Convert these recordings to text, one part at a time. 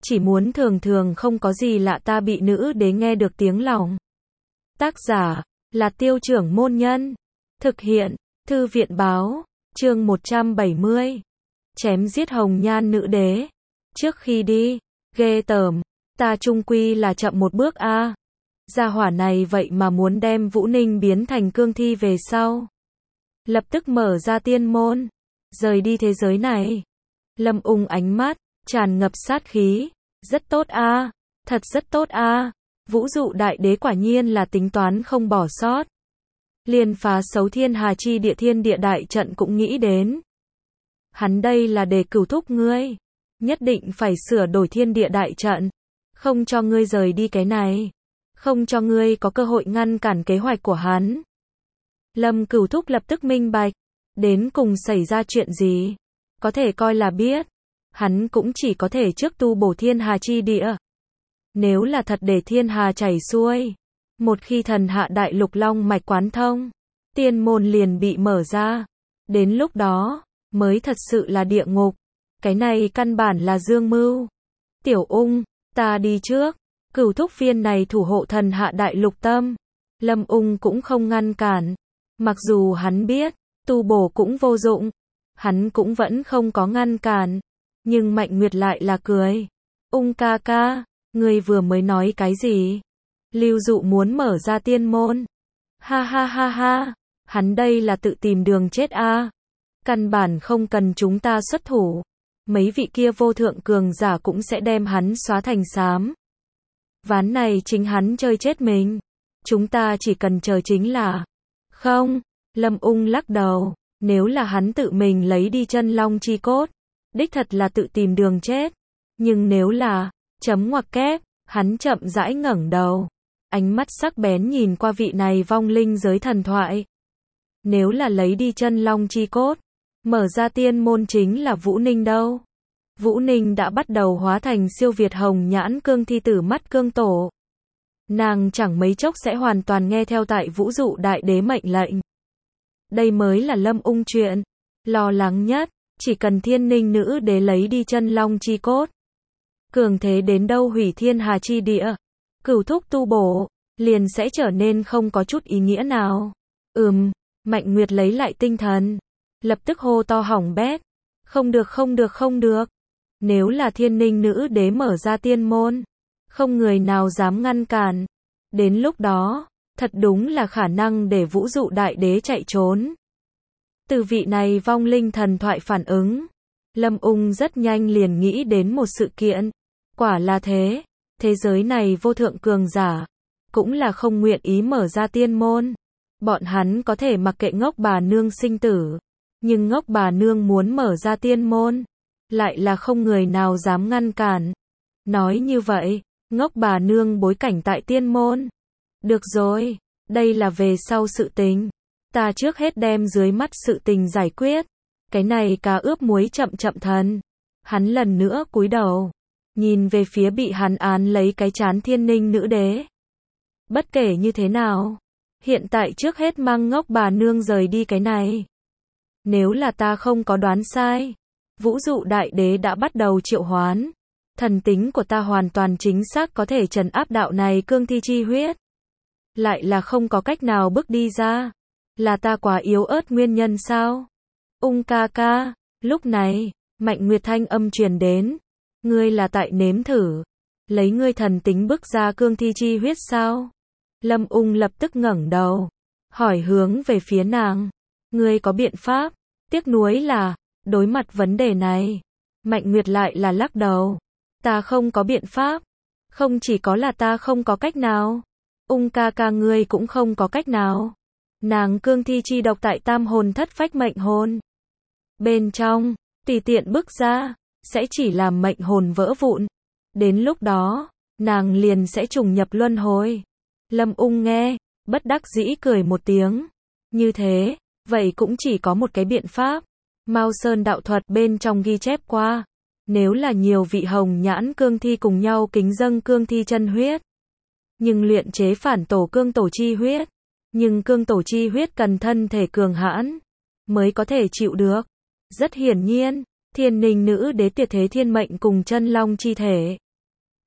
chỉ muốn thường thường không có gì lạ ta bị nữ đế nghe được tiếng lòng. Tác giả là Tiêu Trưởng Môn Nhân. Thực hiện Thư viện Báo. Chương 170. Chém giết hồng nhan nữ đế. Trước khi đi, ghê tởm, ta chung quy là chậm một bước a. Gia hỏa này vậy mà muốn đem Vũ Ninh biến thành cương thi về sau. Lập tức mở ra tiên môn, rời đi thế giới này. Lâm Ung ánh mắt tràn ngập sát khí. Rất tốt a, thật rất tốt a. Vũ dụ đại đế quả nhiên là tính toán không bỏ sót. Liền phá xấu thiên hà chi địa thiên địa đại trận cũng nghĩ đến. Hắn đây là để cửu thúc ngươi. Nhất định phải sửa đổi thiên địa đại trận. Không cho ngươi rời đi cái này. Không cho ngươi có cơ hội ngăn cản kế hoạch của hắn. Lâm Cửu Thúc lập tức minh bạch. Đến cùng xảy ra chuyện gì? Có thể coi là biết. Hắn cũng chỉ có thể trước tu bổ thiên hà chi địa. Nếu là thật để thiên hà chảy xuôi. Một khi thần hạ đại lục long mạch quán thông. Tiên môn liền bị mở ra. Đến lúc đó, mới thật sự là địa ngục. Cái này căn bản là dương mưu. Tiểu Ung, ta đi trước. Cửu thúc phiên này thủ hộ thần hạ đại lục tâm. Lâm Ung cũng không ngăn cản. Mặc dù hắn biết, tu bổ cũng vô dụng. Hắn cũng vẫn không có ngăn cản. Nhưng Mạnh Nguyệt lại là cười. Ung ca ca, ngươi vừa mới nói cái gì? Lưu Dụ muốn mở ra tiên môn. Ha ha ha ha, hắn đây là tự tìm đường chết a. Căn bản không cần chúng ta xuất thủ. Mấy vị kia vô thượng cường giả cũng sẽ đem hắn xóa thành xám. Ván này chính hắn chơi chết mình. Chúng ta chỉ cần chờ chính là. Không, Lâm Ung lắc đầu. Nếu là hắn tự mình lấy đi chân long chi cốt, đích thật là tự tìm đường chết. Nhưng nếu là, chấm ngoặc kép, hắn chậm rãi ngẩng đầu. Ánh mắt sắc bén nhìn qua vị này vong linh giới thần thoại. Nếu là lấy đi chân long chi cốt, mở ra tiên môn chính là Vũ Ninh đâu. Vũ Ninh đã bắt đầu hóa thành siêu việt hồng nhãn cương thi tử mắt cương tổ. Nàng chẳng mấy chốc sẽ hoàn toàn nghe theo tại Vũ dụ đại đế mệnh lệnh. Đây mới là Lâm Ung chuyện lo lắng nhất. Chỉ cần thiên ninh nữ đế lấy đi chân long chi cốt, cường thế đến đâu hủy thiên hà chi địa, cửu thúc tu bổ, liền sẽ trở nên không có chút ý nghĩa nào. Mạnh Nguyệt lấy lại tinh thần, lập tức hô to hỏng bét. Không được không được không được. Nếu là thiên ninh nữ đế mở ra tiên môn, không người nào dám ngăn cản. Đến lúc đó, thật đúng là khả năng để Vũ dụ đại đế chạy trốn. Từ vị này vong linh thần thoại phản ứng, Lâm Ung rất nhanh liền nghĩ đến một sự kiện. Quả là thế, thế giới này vô thượng cường giả, cũng là không nguyện ý mở ra tiên môn. Bọn hắn có thể mặc kệ ngốc bà nương sinh tử, nhưng ngốc bà nương muốn mở ra tiên môn, lại là không người nào dám ngăn cản. Nói như vậy, ngốc bà nương bối cảnh tại tiên môn. Được rồi, đây là về sau sự tình. Ta trước hết đem dưới mắt sự tình giải quyết. Cái này cá ướp muối chậm chậm thần. Hắn lần nữa cúi đầu, nhìn về phía bị hắn án lấy cái trán thiên ninh nữ đế. Bất kể như thế nào, hiện tại trước hết mang ngốc bà nương rời đi cái này. Nếu là ta không có đoán sai, Vũ dụ đại đế đã bắt đầu triệu hoán. Thần tính của ta hoàn toàn chính xác có thể trấn áp đạo này cương thi chi huyết. Lại là không có cách nào bước đi ra. Là ta quá yếu ớt nguyên nhân sao? Ung ca ca, lúc này, Mạnh Nguyệt thanh âm truyền đến. Ngươi là tại nếm thử. Lấy ngươi thần tính bước ra cương thi chi huyết sao? Lâm Ung lập tức ngẩng đầu. Hỏi hướng về phía nàng. Ngươi có biện pháp? Tiếc nuối là, đối mặt vấn đề này, Mạnh Nguyệt lại là lắc đầu. Ta không có biện pháp. Không chỉ có là ta không có cách nào. Ung ca ca ngươi cũng không có cách nào. Nàng cương thi chi độc tại tam hồn thất phách mệnh hồn. Bên trong, tùy tiện bước ra, sẽ chỉ làm mệnh hồn vỡ vụn. Đến lúc đó, nàng liền sẽ trùng nhập luân hồi. Lâm Ung nghe, bất đắc dĩ cười một tiếng. Như thế, vậy cũng chỉ có một cái biện pháp. Mao Sơn đạo thuật bên trong ghi chép qua. Nếu là nhiều vị hồng nhãn cương thi cùng nhau kính dâng cương thi chân huyết, nhưng luyện chế phản tổ cương tổ chi huyết. Nhưng cương tổ chi huyết cần thân thể cường hãn, mới có thể chịu được. Rất hiển nhiên, thiên ninh nữ đế tuyệt thế thiên mệnh cùng chân long chi thể,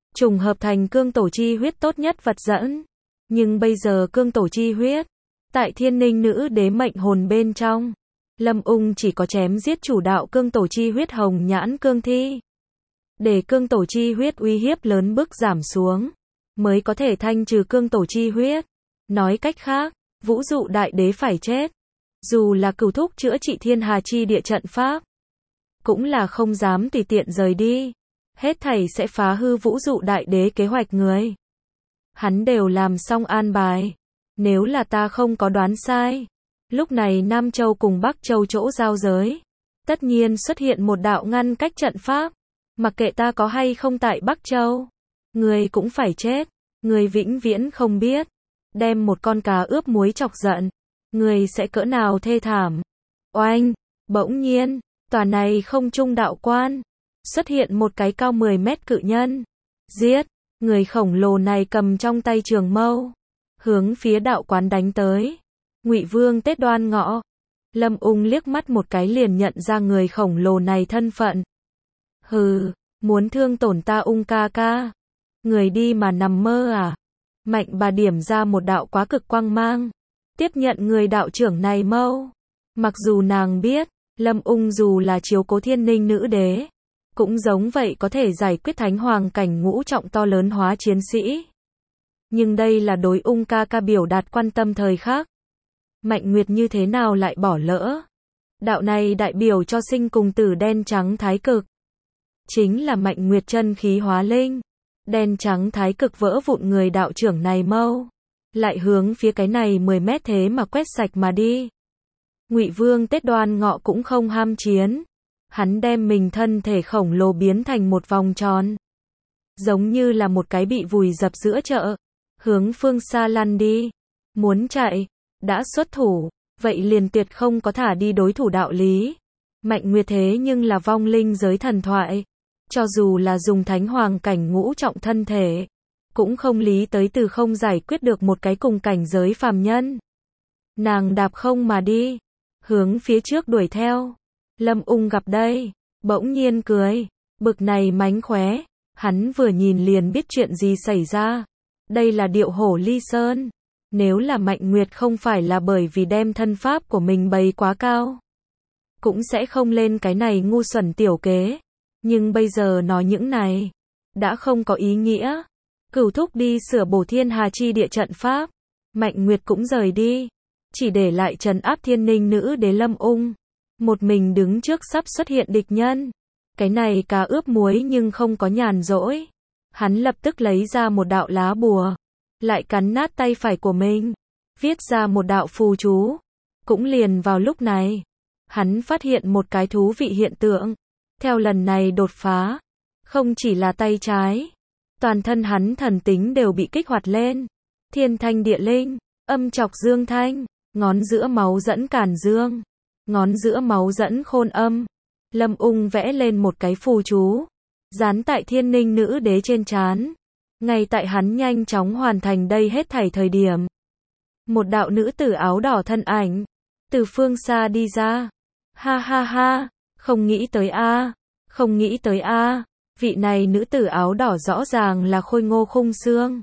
trùng hợp thành cương tổ chi huyết tốt nhất vật dẫn. Nhưng bây giờ cương tổ chi huyết, tại thiên ninh nữ đế mệnh hồn bên trong, Lâm Ung chỉ có chém giết chủ đạo cương tổ chi huyết hồng nhãn cương thi. Để cương tổ chi huyết uy hiếp lớn bước giảm xuống, mới có thể thanh trừ cương tổ chi huyết. Nói cách khác, vũ dụ đại đế phải chết. Dù là cửu thúc chữa trị thiên hà chi địa trận pháp, cũng là không dám tùy tiện rời đi. Hết thảy sẽ phá hư vũ dụ đại đế kế hoạch người. Hắn đều làm xong an bài. Nếu là ta không có đoán sai, lúc này Nam Châu cùng Bắc Châu chỗ giao giới, tất nhiên xuất hiện một đạo ngăn cách trận pháp. Mặc kệ ta có hay không tại Bắc Châu, người cũng phải chết. Người vĩnh viễn không biết, đem một con cá ướp muối chọc giận, người sẽ cỡ nào thê thảm. Oanh, bỗng nhiên, tòa này không trung đạo quan, xuất hiện một cái cao 10 mét cự nhân. Giết, người khổng lồ này cầm trong tay trường mâu, hướng phía đạo quán đánh tới. Ngụy Vương Tết Đoan Ngọ. Lâm Ung liếc mắt một cái liền nhận ra người khổng lồ này thân phận. Hừ, muốn thương tổn ta Ung ca ca. Người đi mà nằm mơ à? Mạnh bà điểm ra một đạo quá cực quang mang, tiếp nhận người đạo trưởng này mâu. Mặc dù nàng biết, Lâm Ung dù là chiếu cố thiên ninh nữ đế, cũng giống vậy có thể giải quyết thánh hoàng cảnh ngũ trọng to lớn hóa chiến sĩ. Nhưng đây là đối Ung ca ca biểu đạt quan tâm thời khắc. Mạnh Nguyệt như thế nào lại bỏ lỡ? Đạo này đại biểu cho sinh cùng tử đen trắng thái cực. Chính là Mạnh Nguyệt chân khí hóa linh. Đen trắng thái cực vỡ vụn người đạo trưởng này mâu. Lại hướng phía cái này 10 mét thế mà quét sạch mà đi. Ngụy Vương Tết Đoan Ngọ cũng không ham chiến. Hắn đem mình thân thể khổng lồ biến thành một vòng tròn. Giống như là một cái bị vùi dập giữa chợ. Hướng phương xa lăn đi. Muốn chạy, đã xuất thủ, vậy liền tuyệt không có thả đi đối thủ đạo lý. Mạnh Nguyệt thế nhưng là vong linh giới thần thoại. Cho dù là dùng thánh hoàng cảnh ngũ trọng thân thể, cũng không lý tới từ không giải quyết được một cái cùng cảnh giới phàm nhân. Nàng đạp không mà đi, hướng phía trước đuổi theo. Lâm Ung gặp đây, bỗng nhiên cười, bực này mánh khóe, hắn vừa nhìn liền biết chuyện gì xảy ra. Đây là điệu hổ ly sơn. Nếu là Mạnh Nguyệt không phải là bởi vì đem thân pháp của mình bày quá cao, cũng sẽ không lên cái này ngu xuẩn tiểu kế. Nhưng bây giờ nói những này, đã không có ý nghĩa. Cửu thúc đi sửa bổ thiên hà chi địa trận pháp. Mạnh Nguyệt cũng rời đi. Chỉ để lại trấn áp thiên ninh nữ đế Lâm Ung. Một mình đứng trước sắp xuất hiện địch nhân. Cái này cá ướp muối nhưng không có nhàn rỗi. Hắn lập tức lấy ra một đạo lá bùa. Lại cắn nát tay phải của mình. Viết ra một đạo phù chú. Cũng liền vào lúc này, hắn phát hiện một cái thú vị hiện tượng. Theo lần này đột phá, không chỉ là tay trái, toàn thân hắn thần tính đều bị kích hoạt lên. Thiên thanh địa linh, âm chọc dương thanh, ngón giữa máu dẫn càn dương, ngón giữa máu dẫn khôn âm. Lâm Ung vẽ lên một cái phù chú, dán tại thiên ninh nữ đế trên trán. Ngay tại hắn nhanh chóng hoàn thành đây hết thảy thời điểm, một đạo nữ tử áo đỏ thân ảnh từ phương xa đi ra. Ha ha ha, không nghĩ tới a, không nghĩ tới a, vị này nữ tử áo đỏ rõ ràng là khôi ngô khung xương,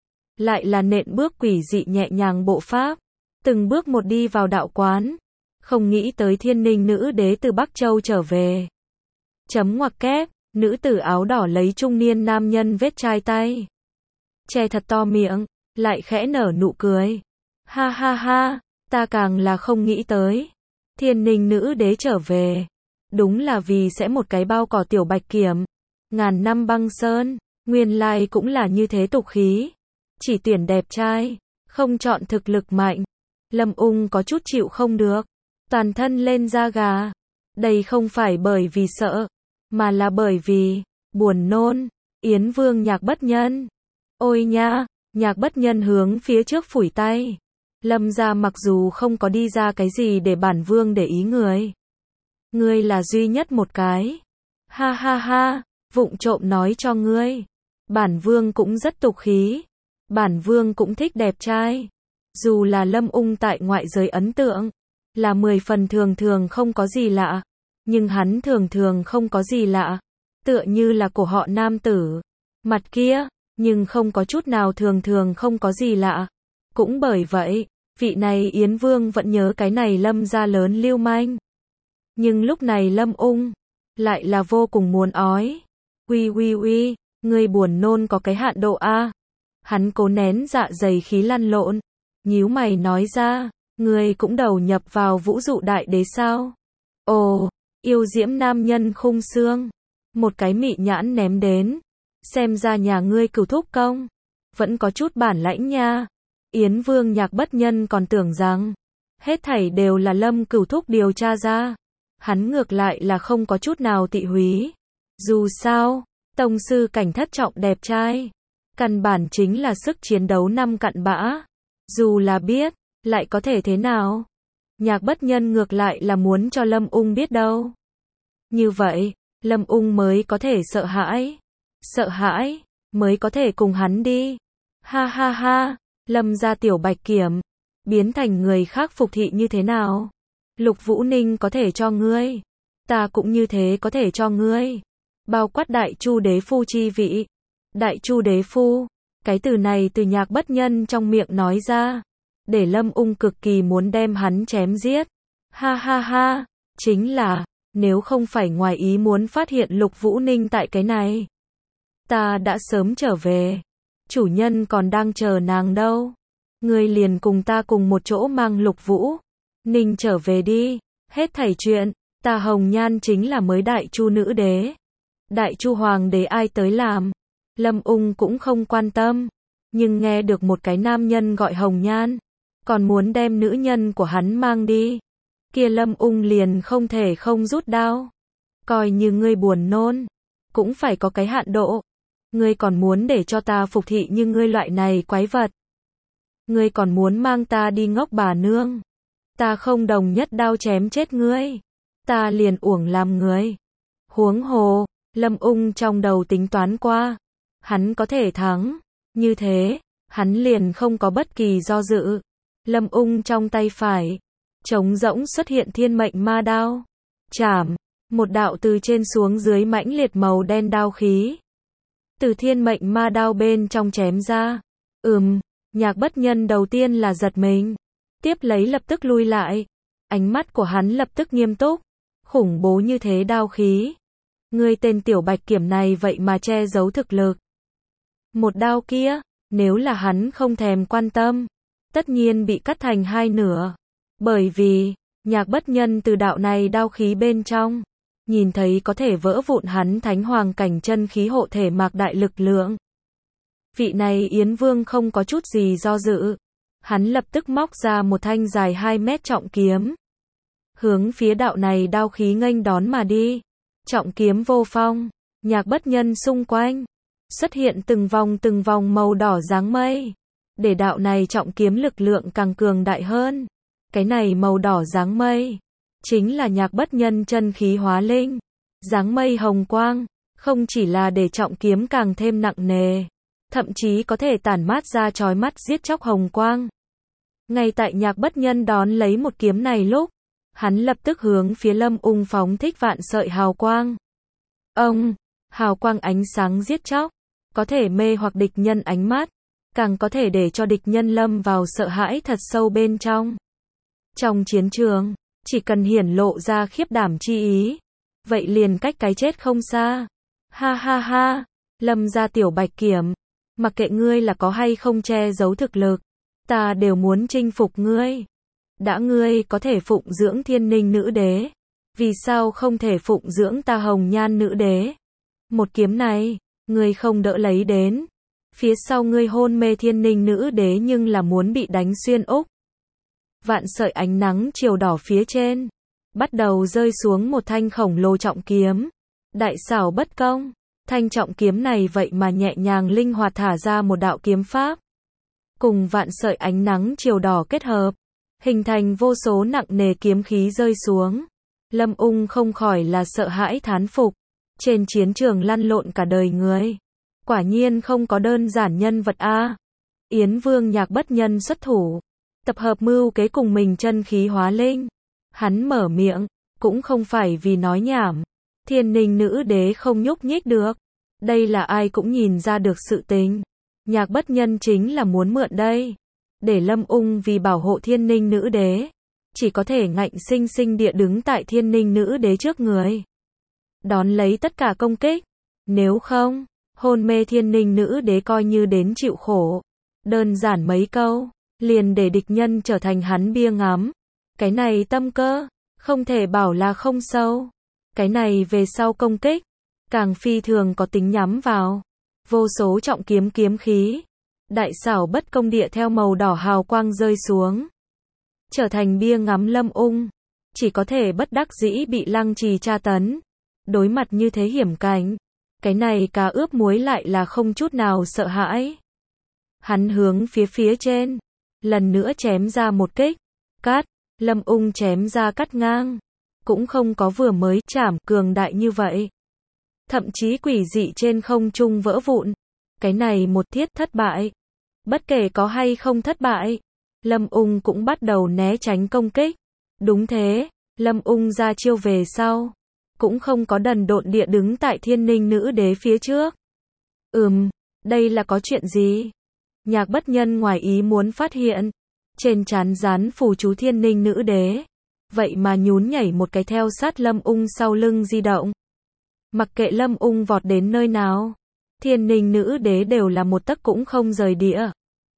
lại là nện bước quỷ dị nhẹ nhàng bộ pháp, từng bước một đi vào đạo quán. Không nghĩ tới thiên ninh nữ đế từ Bắc Châu trở về. Chấm ngoặc kép, nữ tử áo đỏ lấy trung niên nam nhân vết chai tay, che thật to miệng, lại khẽ nở nụ cười. Ha ha ha, ta càng là không nghĩ tới. Thiên ninh nữ đế trở về, đúng là vì sẽ một cái bao cỏ tiểu bạch kiểm. Ngàn năm băng sơn, nguyên lai cũng là như thế tục khí. Chỉ tuyển đẹp trai, không chọn thực lực mạnh. Lâm Ung có chút chịu không được, toàn thân lên da gà. Đây không phải bởi vì sợ, mà là bởi vì buồn nôn. Yến Vương Nhạc Bất Nhân. Ôi nha, Nhạc Bất Nhân hướng phía trước phủi tay. Lâm gia mặc dù không có đi ra cái gì để bản vương để ý người. Ngươi là duy nhất một cái. Ha ha ha, vụng trộm nói cho ngươi. Bản vương cũng rất tục khí. Bản vương cũng thích đẹp trai. Dù là Lâm Ung tại ngoại giới ấn tượng là 10 phần thường thường không có gì lạ. Nhưng hắn thường thường không có gì lạ. Tựa như là của họ nam tử. Mặt kia, nhưng không có chút nào thường thường không có gì lạ. Cũng bởi vậy, vị này Yến Vương vẫn nhớ cái này Lâm gia lớn lưu manh. Nhưng lúc này Lâm Ung lại là vô cùng muốn ói. Uy, ngươi buồn nôn có cái hạn độ a. Hắn cố nén dạ dày khí lăn lộn, nhíu mày nói ra, ngươi cũng đầu nhập vào vũ dụ đại đế sao? Ồ, yêu diễm nam nhân khung xương, một cái mị nhãn ném đến, xem ra nhà ngươi Cửu thúc công vẫn có chút bản lãnh nha. Yến Vương Nhạc Bất Nhân còn tưởng rằng hết thảy đều là Lâm Cửu thúc điều tra ra, hắn ngược lại là không có chút nào tị húy. Dù sao, tông sư cảnh thất trọng đẹp trai, căn bản chính là sức chiến đấu năm cặn bã. Dù là biết, lại có thể thế nào? Nhạc Bất Nhân ngược lại là muốn cho Lâm Ung biết đâu. Như vậy, Lâm Ung mới có thể sợ hãi, mới có thể cùng hắn đi. Ha ha ha, Lâm gia tiểu bạch kiểm, biến thành người khác phục thị như thế nào? Lục Vũ Ninh có thể cho ngươi, ta cũng như thế có thể cho ngươi. Bao quát Đại Chu đế phu chi vị. Đại Chu đế phu, cái từ này từ Nhạc Bất Nhân trong miệng nói ra, để Lâm Ung cực kỳ muốn đem hắn chém giết. Ha ha ha, chính là, nếu không phải ngoài ý muốn phát hiện Lục Vũ Ninh tại cái này, ta đã sớm trở về. Chủ nhân còn đang chờ nàng đâu. Ngươi liền cùng ta cùng một chỗ mang Lục Vũ Ninh trở về đi. Hết thảy chuyện, ta Hồng Nhan chính là mới Đại Chu nữ đế. Đại Chu hoàng đế ai tới làm, Lâm Ung cũng không quan tâm. Nhưng nghe được một cái nam nhân gọi Hồng Nhan, còn muốn đem nữ nhân của hắn mang đi, kia Lâm Ung liền không thể không rút đao. Coi như ngươi buồn nôn, cũng phải có cái hạn độ. Ngươi còn muốn để cho ta phục thị như ngươi loại này quái vật. Ngươi còn muốn mang ta đi ngốc bà nương. Ta không đồng nhất đao chém chết ngươi, ta liền uổng làm người. Huống hồ, Lâm Ung trong đầu tính toán qua, hắn có thể thắng, như thế, hắn liền không có bất kỳ do dự. Lâm Ung trong tay phải, trống rỗng xuất hiện thiên mệnh ma đao. Chảm, một đạo từ trên xuống dưới mãnh liệt màu đen đao khí. Từ thiên mệnh ma đao bên trong chém ra. Nhạc Bất Nhân đầu tiên là giật mình, tiếp lấy lập tức lui lại. Ánh mắt của hắn lập tức nghiêm túc. Khủng bố như thế đao khí. Ngươi tên tiểu bạch kiểm này vậy mà che giấu thực lực. Một đao kia, nếu là hắn không thèm quan tâm, tất nhiên bị cắt thành hai nửa. Bởi vì, Nhạc Bất Nhân từ đạo này đao khí bên trong, nhìn thấy có thể vỡ vụn hắn thánh hoàng cảnh chân khí hộ thể mạc đại lực lượng. Vị này Yến Vương không có chút gì do dự. Hắn lập tức móc ra một thanh dài 2 mét trọng kiếm. Hướng phía đạo này đao khí nghênh đón mà đi. Trọng kiếm vô phong, Nhạc Bất Nhân xung quanh xuất hiện từng vòng màu đỏ dáng mây, để đạo này trọng kiếm lực lượng càng cường đại hơn. Cái này màu đỏ dáng mây chính là Nhạc Bất Nhân chân khí hóa linh. Dáng mây hồng quang không chỉ là để trọng kiếm càng thêm nặng nề, thậm chí có thể tản mát ra chói mắt giết chóc hồng quang. Ngay tại Nhạc Bất Nhân đón lấy một kiếm này lúc, hắn lập tức hướng phía Lâm Ung phóng thích vạn sợi hào quang. Hào quang ánh sáng giết chóc, có thể mê hoặc địch nhân ánh mắt, càng có thể để cho địch nhân lâm vào sợ hãi thật sâu bên trong. Trong chiến trường, chỉ cần hiển lộ ra khiếp đảm chi ý, vậy liền cách cái chết không xa. Ha ha ha, Lâm gia tiểu bạch kiểm, mặc kệ ngươi là có hay không che giấu thực lực, ta đều muốn chinh phục ngươi. Đã ngươi có thể phụng dưỡng Thiên Ninh nữ đế, vì sao không thể phụng dưỡng ta Hồng Nhan nữ đế? Một kiếm này, ngươi không đỡ lấy đến, phía sau ngươi hôn mê Thiên Ninh nữ đế nhưng là muốn bị đánh xuyên úc. Vạn sợi ánh nắng chiều đỏ phía trên, bắt đầu rơi xuống một thanh khổng lồ trọng kiếm. Đại xảo bất công, thanh trọng kiếm này vậy mà nhẹ nhàng linh hoạt thả ra một đạo kiếm pháp. Cùng vạn sợi ánh nắng chiều đỏ kết hợp, hình thành vô số nặng nề kiếm khí rơi xuống. Lâm Ung không khỏi là sợ hãi thán phục. Trên chiến trường lăn lộn cả đời người, quả nhiên không có đơn giản nhân vật a. Yến Vương Nhạc Bất Nhân xuất thủ, tập hợp mưu kế cùng mình chân khí hóa linh. Hắn mở miệng, cũng không phải vì nói nhảm. Thiên Ninh nữ đế không nhúc nhích được, Đây là ai cũng nhìn ra được sự tình. Nhạc Bất Nhân chính là muốn mượn đây. Để Lâm Ung vì bảo hộ Thiên Ninh Nữ Đế. Chỉ có thể ngạnh sinh sinh địa đứng tại Thiên Ninh Nữ Đế trước người. Đón lấy tất cả công kích. Nếu không, hôn mê Thiên Ninh Nữ Đế coi như đến chịu khổ. Đơn giản mấy câu, liền để địch nhân trở thành hắn bia ngắm. Cái này tâm cơ, không thể bảo là không sâu. Cái này về sau công kích, càng phi thường có tính nhắm vào. Vô số trọng kiếm kiếm khí. Đại xảo bất công địa theo màu đỏ hào quang rơi xuống. Trở thành bia ngắm Lâm Ung. Chỉ có thể bất đắc dĩ bị Lăng Trì tra tấn. Đối mặt như thế hiểm cảnh. Cái này cá ướp muối lại là không chút nào sợ hãi. Hắn hướng phía trên. Lần nữa chém ra một kích. Cát. Lâm Ung chém ra cắt ngang. Cũng không có vừa mới chảm cường đại như vậy. Thậm chí quỷ dị trên không trung vỡ vụn. Cái này một thiết thất bại. Bất kể có hay không thất bại. Lâm Ung cũng bắt đầu né tránh công kích. Đúng thế, Lâm Ung ra chiêu về sau. Cũng không có đần độn địa đứng tại Thiên Ninh Nữ Đế phía trước. Đây là có chuyện gì? Nhạc Bất Nhân ngoài ý muốn phát hiện. Trên trán dán phù chú Thiên Ninh Nữ Đế. Vậy mà nhún nhảy một cái theo sát Lâm Ung sau lưng di động. Mặc kệ Lâm Ung vọt đến nơi nào. Thiên Ninh Nữ Đế đều là một tấc cũng không rời địa.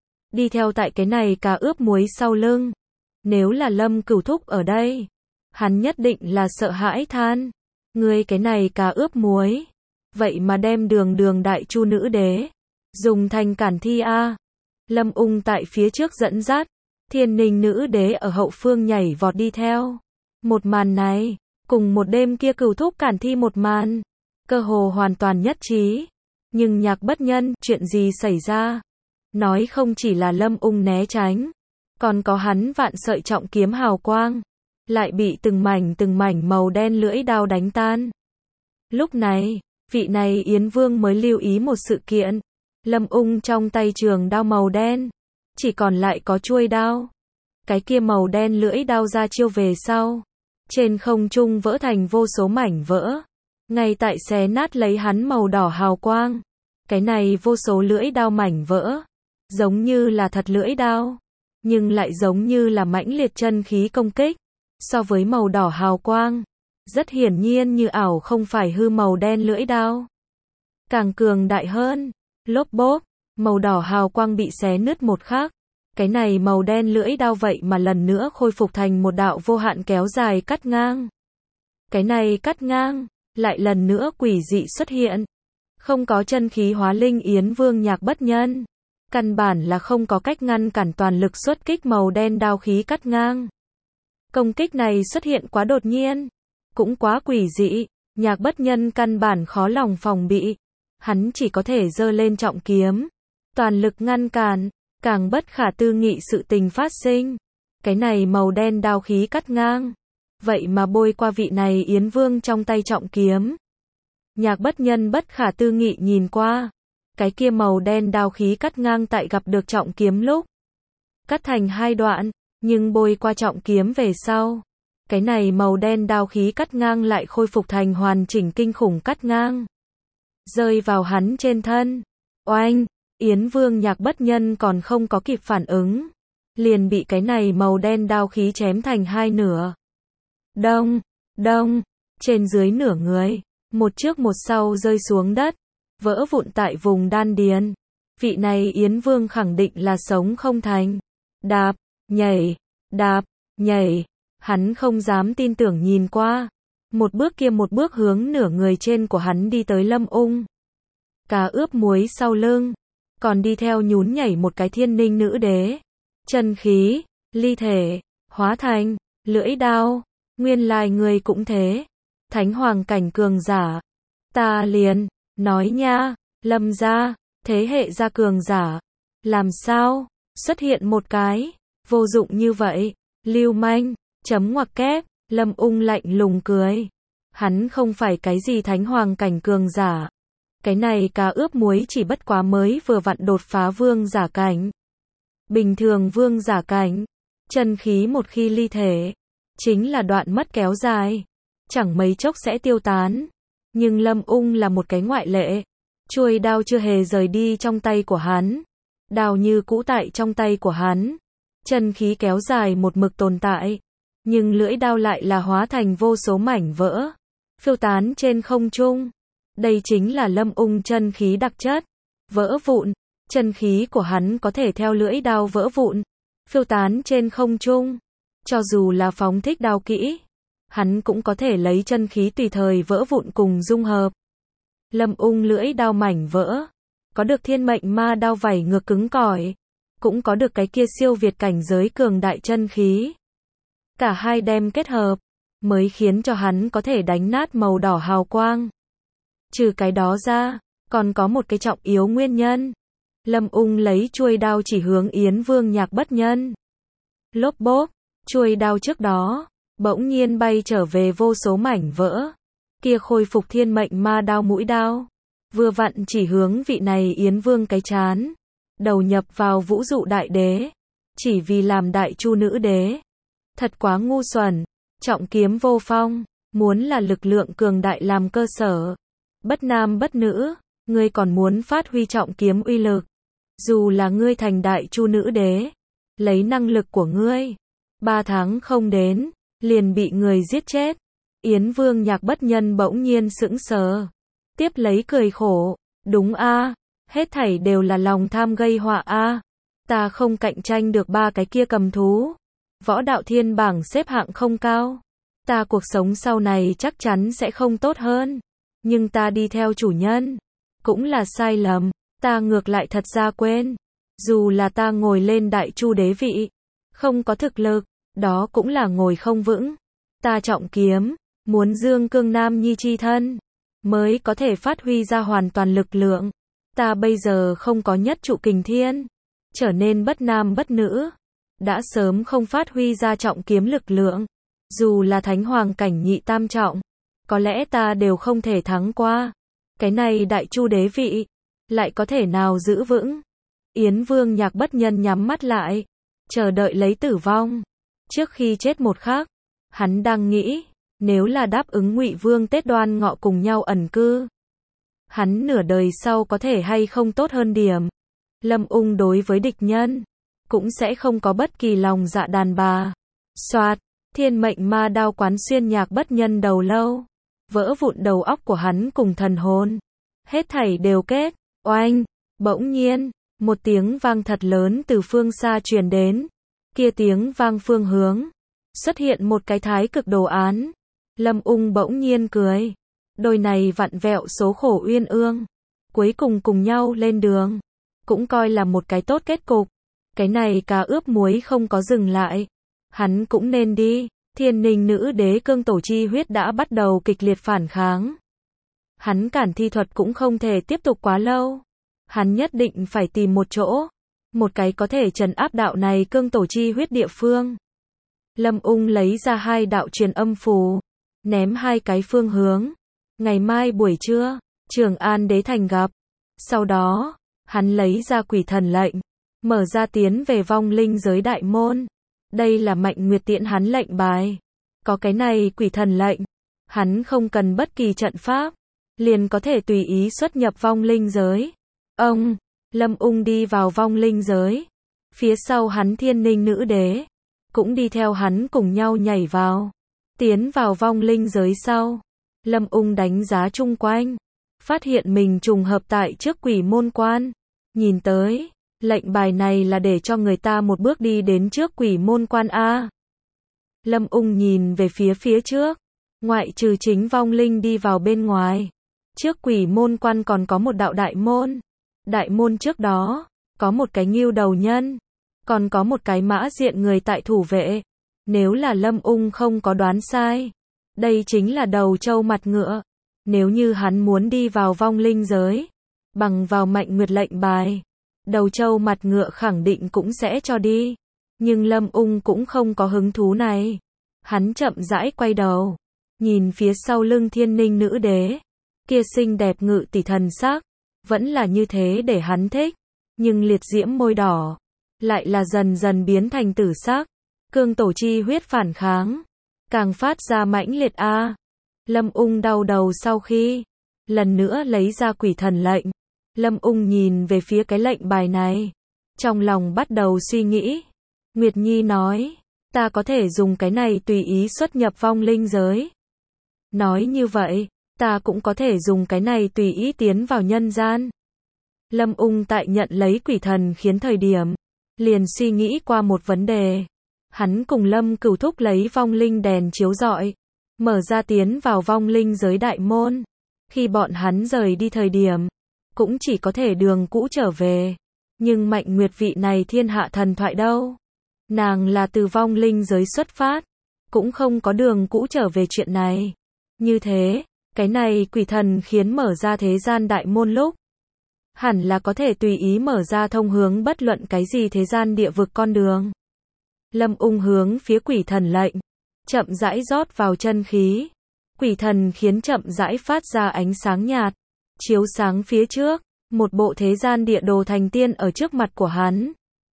Đi theo tại cái này cá ướp muối sau lưng. Nếu là Lâm Cửu Thúc ở đây. Hắn nhất định là sợ hãi than. Ngươi cái này cá ướp muối. Vậy mà đem đường Đại Chu Nữ Đế. Dùng thành cản thi a. Lâm Ung tại phía trước dẫn dắt. Thiên Ninh Nữ Đế ở hậu phương nhảy vọt đi theo. Một màn này. Cùng một đêm kia Cửu Thúc cản thi một màn. Cơ hồ hoàn toàn nhất trí. Nhưng Nhạc Bất Nhân, chuyện gì xảy ra? Nói không chỉ là Lâm Ung né tránh. Còn có hắn vạn sợi trọng kiếm hào quang. Lại bị từng mảnh màu đen lưỡi đao đánh tan. Lúc này, vị này Yến Vương mới lưu ý một sự kiện. Lâm Ung trong tay trường đao màu đen. Chỉ còn lại có chuôi đao. Cái kia màu đen lưỡi đao ra chiêu về sau. Trên không trung vỡ thành vô số mảnh vỡ. Ngay tại xé nát lấy hắn màu đỏ hào quang. Cái này vô số lưỡi đao mảnh vỡ. Giống như là thật lưỡi đao. Nhưng lại giống như là mãnh liệt chân khí công kích. So với màu đỏ hào quang. Rất hiển nhiên như ảo không phải hư màu đen lưỡi đao. Càng cường đại hơn. Lốp bốp. Màu đỏ hào quang bị xé nứt một khắc. Cái này màu đen lưỡi đao vậy mà lần nữa khôi phục thành một đạo vô hạn kéo dài cắt ngang. Cái này cắt ngang. Lại lần nữa quỷ dị xuất hiện. Không có chân khí hóa linh Yến Vương Nhạc Bất Nhân. Căn bản là không có cách ngăn cản toàn lực xuất kích màu đen đao khí cắt ngang. Công kích này xuất hiện quá đột nhiên. Cũng quá quỷ dị. Nhạc Bất Nhân căn bản khó lòng phòng bị. Hắn chỉ có thể giơ lên trọng kiếm. Toàn lực ngăn cản. Càng bất khả tư nghị sự tình phát sinh. Cái này màu đen đao khí cắt ngang. Vậy mà bôi qua vị này Yến Vương trong tay trọng kiếm. Nhạc Bất Nhân bất khả tư nghị nhìn qua. Cái kia màu đen đao khí cắt ngang tại gặp được trọng kiếm lúc. Cắt thành hai đoạn. Nhưng bôi qua trọng kiếm về sau. Cái này màu đen đao khí cắt ngang lại khôi phục thành hoàn chỉnh kinh khủng cắt ngang. Rơi vào hắn trên thân. Oanh! Yến Vương Nhạc Bất Nhân còn không có kịp phản ứng. Liền bị cái này màu đen đao khí chém thành hai nửa. Đông! Trên dưới nửa người. Một trước một sau rơi xuống đất. Vỡ vụn tại vùng đan điền. Vị này Yến Vương khẳng định là sống không thành. Đạp, nhảy. Hắn không dám tin tưởng nhìn qua. Một bước kia một bước hướng nửa người trên của hắn đi tới Lâm Ung. Cá ướp muối sau lưng. Còn đi theo nhún nhảy một cái Thiên Ninh Nữ Đế. Chân khí, ly thể, hóa thành, lưỡi đao. Nguyên lai người cũng thế. Thánh hoàng cảnh cường giả. Ta liền, nói nha, Lâm gia, thế hệ gia cường giả. Làm sao, xuất hiện một cái, vô dụng như vậy, lưu manh, chấm ngoặc kép, Lâm Ung lạnh lùng cười. Hắn không phải cái gì thánh hoàng cảnh cường giả. Cái này cá ướp muối chỉ bất quá mới vừa vặn đột phá vương giả cảnh. Bình thường vương giả cảnh, chân khí một khi ly thể, chính là đoạn mất kéo dài. Chẳng mấy chốc sẽ tiêu tán. Nhưng Lâm Ung là một cái ngoại lệ. Chuôi đao chưa hề rời đi trong tay của hắn. Đao như cũ tại trong tay của hắn. Chân khí kéo dài một mực tồn tại. Nhưng lưỡi đao lại là hóa thành vô số mảnh vỡ. Phiêu tán trên không trung. Đây chính là Lâm Ung chân khí đặc chất. Vỡ vụn. Chân khí của hắn có thể theo lưỡi đao vỡ vụn. Phiêu tán trên không trung. Cho dù là phóng thích đao kỹ. Hắn cũng có thể lấy chân khí tùy thời vỡ vụn cùng dung hợp. Lâm Ung lưỡi đao mảnh vỡ. Có được thiên mệnh ma đao vảy ngược cứng cỏi. Cũng có được cái kia siêu việt cảnh giới cường đại chân khí. Cả hai đem kết hợp. Mới khiến cho hắn có thể đánh nát màu đỏ hào quang. Trừ cái đó ra. Còn có một cái trọng yếu nguyên nhân. Lâm Ung lấy chuôi đao chỉ hướng Yến Vương Nhạc Bất Nhân. Lốp bốp. Chuôi đao trước đó. Bỗng nhiên bay trở về vô số mảnh vỡ. Kia khôi phục thiên mệnh ma đao mũi đao. Vừa vặn chỉ hướng vị này Yến Vương cái chán. Đầu nhập vào vũ dụ đại đế. Chỉ vì làm đại chu nữ đế. Thật quá ngu xuẩn. Trọng kiếm vô phong. Muốn là lực lượng cường đại làm cơ sở. Bất nam bất nữ. Ngươi còn muốn phát huy trọng kiếm uy lực. Dù là ngươi thành đại chu nữ đế. Lấy năng lực của ngươi. 3 tháng không đến. Liền bị người giết chết. Yến Vương Nhạc Bất Nhân bỗng nhiên sững sờ. Tiếp lấy cười khổ. Đúng a, hết thảy đều là lòng tham gây họa a. Ta không cạnh tranh được 3 cái kia cầm thú. Võ đạo thiên bảng xếp hạng không cao. Ta cuộc sống sau này chắc chắn sẽ không tốt hơn. Nhưng ta đi theo chủ nhân. Cũng là sai lầm. Ta ngược lại thật ra quên. Dù là ta ngồi lên đại chu đế vị. Không có thực lực. Đó cũng là ngồi không vững. Ta trọng kiếm. Muốn dương cương nam nhi chi thân. Mới có thể phát huy ra hoàn toàn lực lượng. Ta bây giờ không có nhất trụ kình thiên. Trở nên bất nam bất nữ. Đã sớm không phát huy ra trọng kiếm lực lượng. Dù là thánh hoàng cảnh nhị tam trọng. Có lẽ ta đều không thể thắng qua. Cái này đại chu đế vị. Lại có thể nào giữ vững. Yến Vương Nhạc Bất Nhân nhắm mắt lại. Chờ đợi lấy tử vong. Trước khi chết một khắc. Hắn đang nghĩ. Nếu là đáp ứng Ngụy Vương Tết Đoan Ngọ cùng nhau ẩn cư. Hắn nửa đời sau có thể hay không tốt hơn điểm. Lâm Ung đối với địch nhân. Cũng sẽ không có bất kỳ lòng dạ đàn bà. Soạt. Thiên mệnh ma đao quán xuyên Nhạc Bất Nhân đầu lâu. Vỡ vụn đầu óc của hắn cùng thần hồn. Hết thảy đều kết. Oanh. Bỗng nhiên. Một tiếng vang thật lớn từ phương xa truyền đến. Kia tiếng vang phương hướng. Xuất hiện một cái thái cực đồ án. Lâm Ung bỗng nhiên cười. Đôi này vặn vẹo số khổ uyên ương. Cuối cùng cùng nhau lên đường. Cũng coi là một cái tốt kết cục. Cái này cá ướp muối không có dừng lại. Hắn cũng nên đi. Thiên Ninh nữ đế cương tổ chi huyết đã bắt đầu kịch liệt phản kháng. Hắn cản thi thuật cũng không thể tiếp tục quá lâu. Hắn nhất định phải tìm một chỗ. Một cái có thể trấn áp đạo này cương tổ chi huyết địa phương. Lâm Ung lấy ra 2 đạo truyền âm phù. Ném 2 cái phương hướng. Ngày mai buổi trưa, Trường An Đế Thành gặp. Sau đó, hắn lấy ra quỷ thần lệnh. Mở ra tiến về vong linh giới đại môn. Đây là Mạnh Nguyệt tiễn hắn lệnh bài. Có cái này quỷ thần lệnh. Hắn không cần bất kỳ trận pháp. Liền có thể tùy ý xuất nhập vong linh giới. Lâm Ung đi vào vong linh giới. Phía sau hắn Thiên Ninh nữ đế. Cũng đi theo hắn cùng nhau nhảy vào. Tiến vào vong linh giới sau. Lâm Ung đánh giá chung quanh. Phát hiện mình trùng hợp tại trước quỷ môn quan. Nhìn tới. Lệnh bài này là để cho người ta một bước đi đến trước quỷ môn quan A. Lâm Ung nhìn về phía trước. Ngoại trừ chính vong linh đi vào bên ngoài. Trước quỷ môn quan còn có một đạo đại môn. Đại môn trước đó. Có một cái ngưu đầu nhân. Còn có một cái mã diện người tại thủ vệ. Nếu là Lâm Ung không có đoán sai. Đây chính là đầu trâu mặt ngựa. Nếu như hắn muốn đi vào vong linh giới. Bằng vào Mạnh Nguyệt lệnh bài. Đầu trâu mặt ngựa khẳng định cũng sẽ cho đi. Nhưng Lâm Ung cũng không có hứng thú này. Hắn chậm rãi quay đầu. Nhìn phía sau lưng Thiên Ninh nữ đế. Kia xinh đẹp ngự tỷ thần sắc. Vẫn là như thế để hắn thích. Nhưng liệt diễm môi đỏ. Lại là dần dần biến thành tử sắc. Cương tổ chi huyết phản kháng. Càng phát ra mãnh liệt a. Lâm Ung đau đầu sau khi lần nữa lấy ra quỷ thần lệnh. Lâm Ung nhìn về phía cái lệnh bài này, trong lòng bắt đầu suy nghĩ. Nguyệt Nhi nói, ta có thể dùng cái này tùy ý xuất nhập vong linh giới. Nói như vậy, ta cũng có thể dùng cái này tùy ý tiến vào nhân gian. Lâm Ung tại nhận lấy quỷ thần khiến thời điểm, liền suy nghĩ qua một vấn đề. Hắn cùng Lâm Cửu Thúc lấy vong linh đèn chiếu rọi, mở ra tiến vào vong linh giới đại môn. Khi bọn hắn rời đi thời điểm, cũng chỉ có thể đường cũ trở về. Nhưng Mạnh Nguyệt vị này thiên hạ thần thoại đâu? Nàng là từ vong linh giới xuất phát, cũng không có đường cũ trở về chuyện này. Như thế, cái này quỷ thần khiến mở ra thế gian đại môn lúc, hẳn là có thể tùy ý mở ra thông hướng bất luận cái gì thế gian địa vực con đường. Lâm Ung hướng phía quỷ thần lệnh, chậm rãi rót vào chân khí. Quỷ thần khiến chậm rãi phát ra ánh sáng nhạt, chiếu sáng phía trước, một bộ thế gian địa đồ thành tiên ở trước mặt của hắn.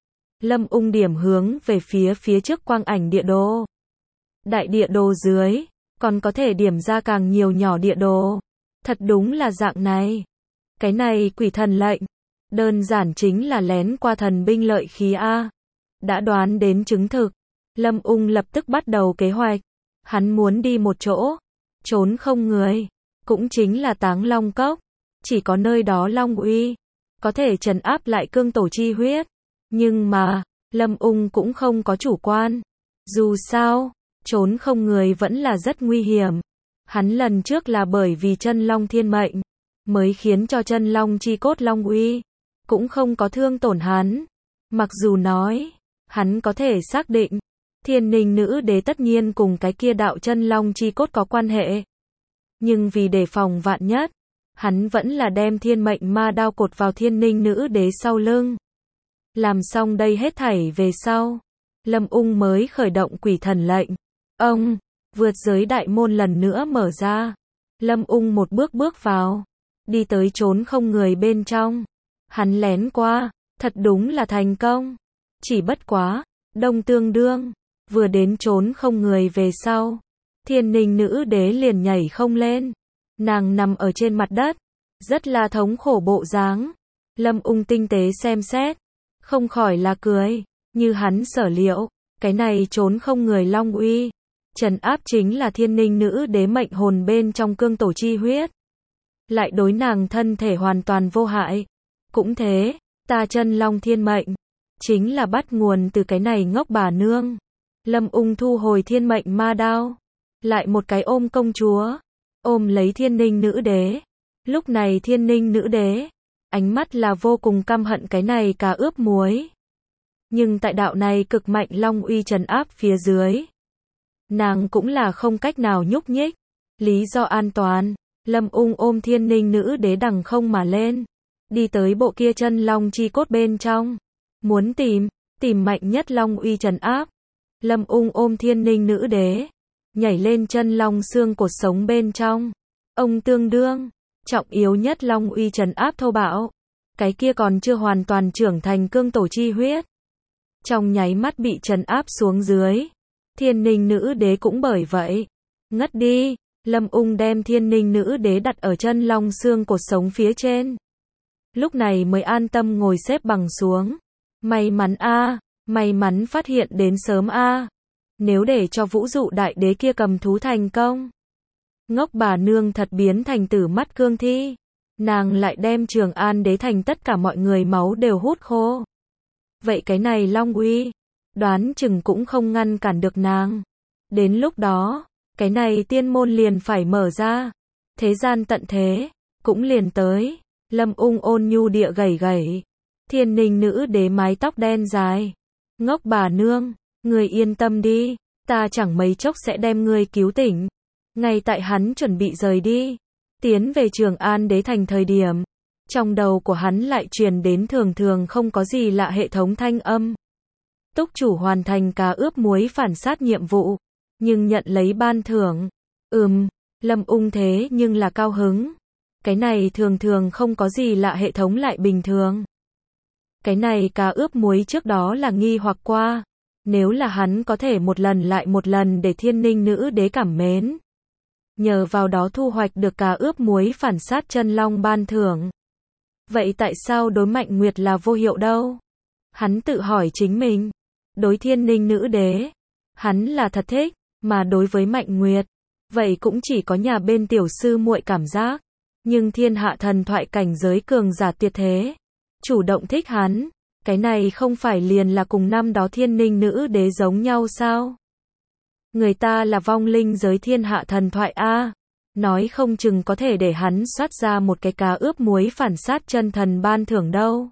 Lâm Ung điểm hướng về phía trước quang ảnh địa đồ. Đại địa đồ dưới, còn có thể điểm ra càng nhiều nhỏ địa đồ. Thật đúng là dạng này. Cái này quỷ thần lệnh, đơn giản chính là lén qua thần binh lợi khí A. Đã đoán đến chứng thực, Lâm Ung lập tức bắt đầu kế hoạch. Hắn muốn đi một chỗ, trốn không người, cũng chính là Táng Long Cốc. Chỉ có nơi đó Long uy có thể trấn áp lại cương tổ chi huyết. Nhưng mà, Lâm Ung cũng không có chủ quan. Dù sao, trốn không người vẫn là rất nguy hiểm. Hắn lần trước là bởi vì chân long thiên mệnh, mới khiến cho chân long chi cốt Long uy cũng không có thương tổn hắn. Mặc dù nói, hắn có thể xác định, Thiên Ninh nữ đế tất nhiên cùng cái kia đạo chân long chi cốt có quan hệ. Nhưng vì đề phòng vạn nhất, hắn vẫn là đem thiên mệnh ma đao cột vào Thiên Ninh nữ đế sau lưng. Làm xong đây hết thảy về sau, Lâm Ung mới khởi động quỷ thần lệnh. Ông, vượt giới đại môn lần nữa mở ra. Lâm Ung một bước bước vào, đi tới trốn không người bên trong. Hắn lén qua, thật đúng là thành công. Chỉ bất quá, đông tương đương, vừa đến trốn không người về sau, Thiên Ninh nữ đế liền nhảy không lên. Nàng nằm ở trên mặt đất, rất là thống khổ bộ dáng. Lâm Ung tinh tế xem xét, không khỏi là cười. Như hắn sở liệu, cái này trốn không người Long uy trấn áp chính là Thiên Ninh nữ đế mệnh hồn bên trong cương tổ chi huyết, lại đối nàng thân thể hoàn toàn vô hại. Cũng thế, ta chân long thiên mệnh chính là bắt nguồn từ cái này ngốc bà nương. Lâm Ung thu hồi thiên mệnh ma đao, lại một cái ôm công chúa, ôm lấy Thiên Ninh nữ đế. Lúc này Thiên Ninh nữ đế, ánh mắt là vô cùng căm hận cái này cá ướp muối. Nhưng tại đạo này cực mạnh Long uy trấn áp phía dưới, nàng cũng là không cách nào nhúc nhích. Lý do an toàn, Lâm Ung ôm Thiên Ninh nữ đế đằng không mà lên, đi tới bộ kia chân long chi cốt bên trong, muốn tìm mạnh nhất Long uy trấn áp. Lâm Ung ôm Thiên Ninh nữ đế, nhảy lên chân long xương cột sống bên trong. Ông tương đương, trọng yếu nhất Long uy trấn áp thô bạo, cái kia còn chưa hoàn toàn trưởng thành cương tổ chi huyết, trong nháy mắt bị trấn áp xuống dưới. Thiên Ninh nữ đế cũng bởi vậy ngất đi. Lâm Ung đem Thiên Ninh nữ đế đặt ở chân long xương cột sống phía trên, lúc này mới an tâm ngồi xếp bằng xuống. May mắn a, may mắn phát hiện đến sớm a. Nếu để cho Vũ Dụ đại đế kia cầm thú thành công, ngốc bà nương thật biến thành tử mắt cương thi, nàng lại đem Trường An đế thành tất cả mọi người máu đều hút khô. Vậy cái này Long uy, đoán chừng cũng không ngăn cản được nàng. Đến lúc đó, cái này tiên môn liền phải mở ra, thế gian tận thế cũng liền tới. Lâm Ung ôn nhu địa gẩy gẩy Thiên Ninh nữ đế mái tóc đen dài. Ngốc bà nương, người yên tâm đi, ta chẳng mấy chốc sẽ đem ngươi cứu tỉnh. Ngay tại hắn chuẩn bị rời đi, tiến về Trường An đế thành thời điểm, trong đầu của hắn lại truyền đến thường thường không có gì lạ hệ thống thanh âm. Túc chủ hoàn thành cá ướp muối phản sát nhiệm vụ, nhưng nhận lấy ban thưởng. Lâm Ung thế nhưng là cao hứng. Cái này thường thường không có gì lạ hệ thống lại bình thường. Cái này cá ướp muối trước đó là nghi hoặc qua. Nếu là hắn có thể một lần lại một lần để Thiên Ninh nữ đế cảm mến, nhờ vào đó thu hoạch được cá ướp muối phản sát chân long ban thưởng. Vậy tại sao đối Mạnh Nguyệt là vô hiệu đâu? Hắn tự hỏi chính mình. Đối Thiên Ninh nữ đế, hắn là thật thích, mà đối với Mạnh Nguyệt, vậy cũng chỉ có nhà bên tiểu sư muội cảm giác. Nhưng thiên hạ thần thoại cảnh giới cường giả tuyệt thế, chủ động thích hắn, cái này không phải liền là cùng năm đó Thiên Ninh nữ đế giống nhau sao? Người ta là vong linh giới thiên hạ thần thoại a, nói không chừng có thể để hắn soát ra một cái cá ướp muối phản sát chân thần ban thưởng đâu.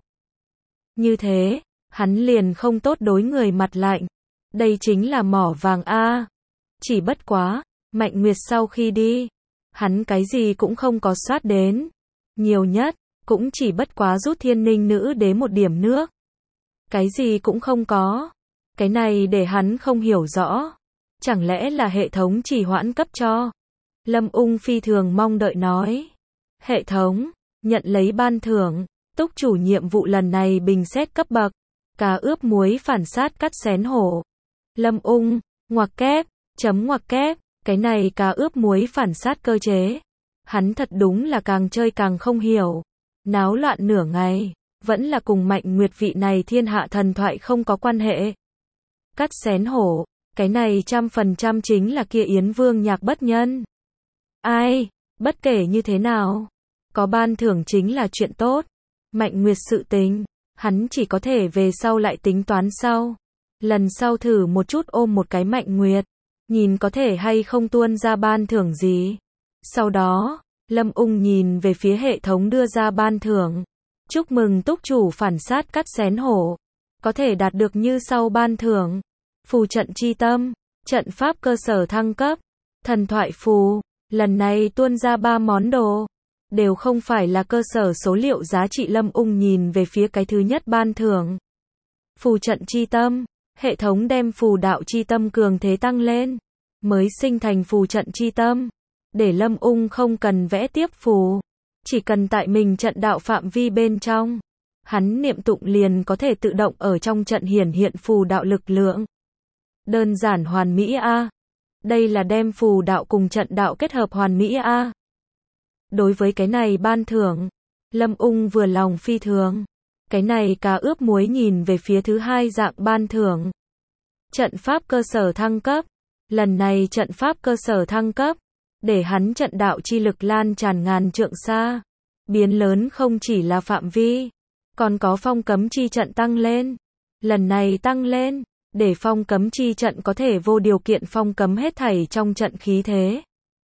Như thế, hắn liền không tốt đối người mặt lạnh. Đây chính là mỏ vàng a. Chỉ bất quá, Mạnh Nguyệt sau khi đi, hắn cái gì cũng không có soát đến. Nhiều nhất, cũng chỉ bất quá rút Thiên Ninh nữ đế một điểm nước. Cái gì cũng không có. Cái này để hắn không hiểu rõ. Chẳng lẽ là hệ thống chỉ hoãn cấp cho? Lâm Ung phi thường mong đợi nói. Hệ thống, nhận lấy ban thưởng, túc chủ nhiệm vụ lần này bình xét cấp bậc. Cá ướp muối phản sát cắt xén hổ. Lâm Ung, ngoặc kép, chấm ngoặc kép, cái này cá ướp muối phản sát cơ chế. Hắn thật đúng là càng chơi càng không hiểu. Náo loạn nửa ngày, vẫn là cùng Mạnh Nguyệt vị này thiên hạ thần thoại không có quan hệ. Cắt xén hổ, cái này 100% chính là kia Yến Vương Nhạc Bất Nhân. Ai, bất kể như thế nào, có ban thưởng chính là chuyện tốt. Mạnh Nguyệt sự tình, hắn chỉ có thể về sau lại tính toán sau. Lần sau thử một chút ôm một cái Mạnh Nguyệt, nhìn có thể hay không tuôn ra ban thưởng gì. Sau đó, Lâm Ung nhìn về phía hệ thống đưa ra ban thưởng. Chúc mừng túc chủ phản sát cắt xén hổ. Có thể đạt được như sau ban thưởng. Phù trận chi tâm, trận pháp cơ sở thăng cấp, thần thoại phù. Lần này tuôn ra 3 món đồ. Đều không phải là cơ sở số liệu giá trị. Lâm Ung nhìn về phía cái thứ nhất ban thưởng. Phù trận chi tâm. Hệ thống đem phù đạo chi tâm cường thế tăng lên. Mới sinh thành phù trận chi tâm. Để Lâm Ung không cần vẽ tiếp phù. Chỉ cần tại mình trận đạo phạm vi bên trong. Hắn niệm tụng liền có thể tự động ở trong trận hiển hiện phù đạo lực lượng. Đơn giản hoàn mỹ a. Đây là đem phù đạo cùng trận đạo kết hợp hoàn mỹ a. Đối với cái này ban thưởng, Lâm Ung vừa lòng phi thường. Cái này cá ướp muối nhìn về phía thứ hai dạng ban thưởng. Trận pháp cơ sở thăng cấp. Lần này trận pháp cơ sở thăng cấp, để hắn trận đạo chi lực lan tràn ngàn trượng xa. Biến lớn không chỉ là phạm vi, còn có phong cấm chi trận tăng lên. Lần này tăng lên, để phong cấm chi trận có thể vô điều kiện phong cấm hết thảy trong trận khí thế.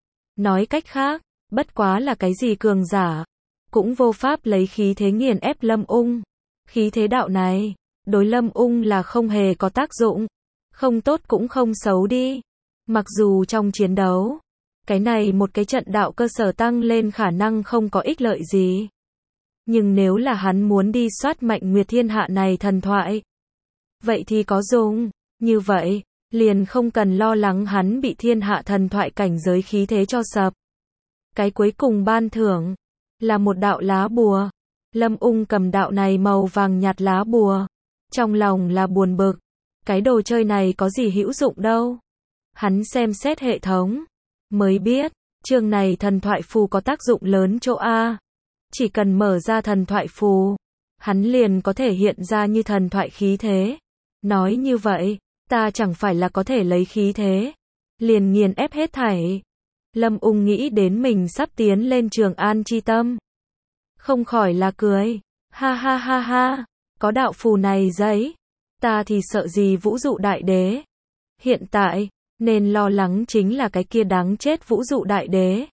Nói cách khác, bất quá là cái gì cường giả, cũng vô pháp lấy khí thế nghiền ép Lâm Ung. Khí thế đạo này, đối Lâm Ung là không hề có tác dụng. Không tốt cũng không xấu đi. Mặc dù trong chiến đấu, cái này một cái trận đạo cơ sở tăng lên khả năng không có ích lợi gì. Nhưng nếu là hắn muốn đi soát Mạnh Nguyệt thiên hạ này thần thoại, vậy thì có dùng. Như vậy, liền không cần lo lắng hắn bị thiên hạ thần thoại cảnh giới khí thế cho sập. Cái cuối cùng ban thưởng là một đạo lá bùa. Lâm Ung cầm đạo này màu vàng nhạt lá bùa, trong lòng là buồn bực. Cái đồ chơi này có gì hữu dụng đâu. Hắn xem xét hệ thống, mới biết, chương này thần thoại phù có tác dụng lớn chỗ A. Chỉ cần mở ra thần thoại phù, hắn liền có thể hiện ra như thần thoại khí thế. Nói như vậy, ta chẳng phải là có thể lấy khí thế, liền nghiền ép hết thảy. Lâm Ung nghĩ đến mình sắp tiến lên Trường An chi tâm. Không khỏi là cười. Ha ha ha ha, có đạo phù này giấy, ta thì sợ gì vũ dụ đại đế. Hiện tại, nên lo lắng chính là cái kia đáng chết vũ dụ đại đế.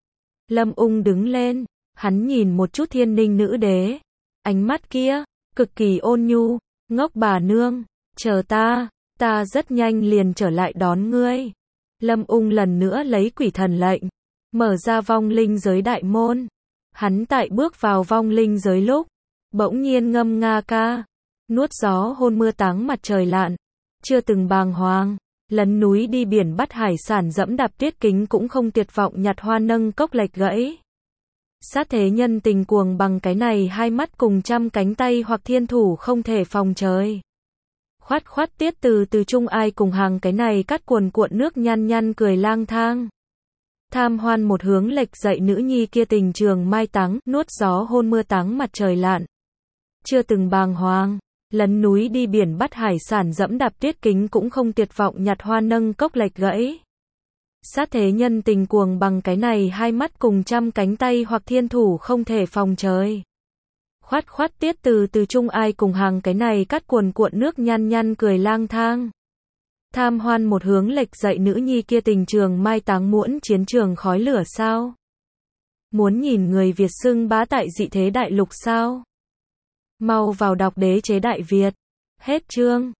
Lâm Ung đứng lên, hắn nhìn một chút Thiên Ninh nữ đế. Ánh mắt kia, cực kỳ ôn nhu, ngốc bà nương, chờ ta rất nhanh liền trở lại đón ngươi. Lâm Ung lần nữa lấy quỷ thần lệnh, mở ra vong linh giới đại môn. Hắn tại bước vào vong linh giới lúc, bỗng nhiên ngâm nga ca, nuốt gió hôn mưa táng mặt trời lặn, chưa từng bàng hoàng, lấn núi đi biển bắt hải sản dẫm đạp tuyết kính cũng không tuyệt vọng nhặt hoa nâng cốc lệch gãy. Sát thế nhân tình cuồng bằng cái này hai mắt cùng trăm cánh tay hoặc thiên thủ không thể phòng trời. Khoát khoát tiết từ trung ai cùng hàng cái này cắt cuồn cuộn nước nhăn nhăn cười lang thang. Tham hoan một hướng lệch dậy nữ nhi kia tình trường mai táng, nuốt gió hôn mưa táng mặt trời lặn. Chưa từng bàng hoàng, lấn núi đi biển bắt hải sản dẫm đạp tuyết kính cũng không tuyệt vọng nhặt hoa nâng cốc lệch gãy. Sát thế nhân tình cuồng bằng cái này hai mắt cùng trăm cánh tay hoặc thiên thủ không thể phòng trời. Khoát khoát tiết từ từ chung ai cùng hàng cái này cắt cuồn cuộn nước nhăn nhăn cười lang thang. Tham hoan một hướng lệch dậy nữ nhi kia tình trường mai táng muỗn chiến trường khói lửa sao? Muốn nhìn người Việt xưng bá tại dị thế đại lục sao? Mau vào đọc Đế chế Đại Việt. Hết chương.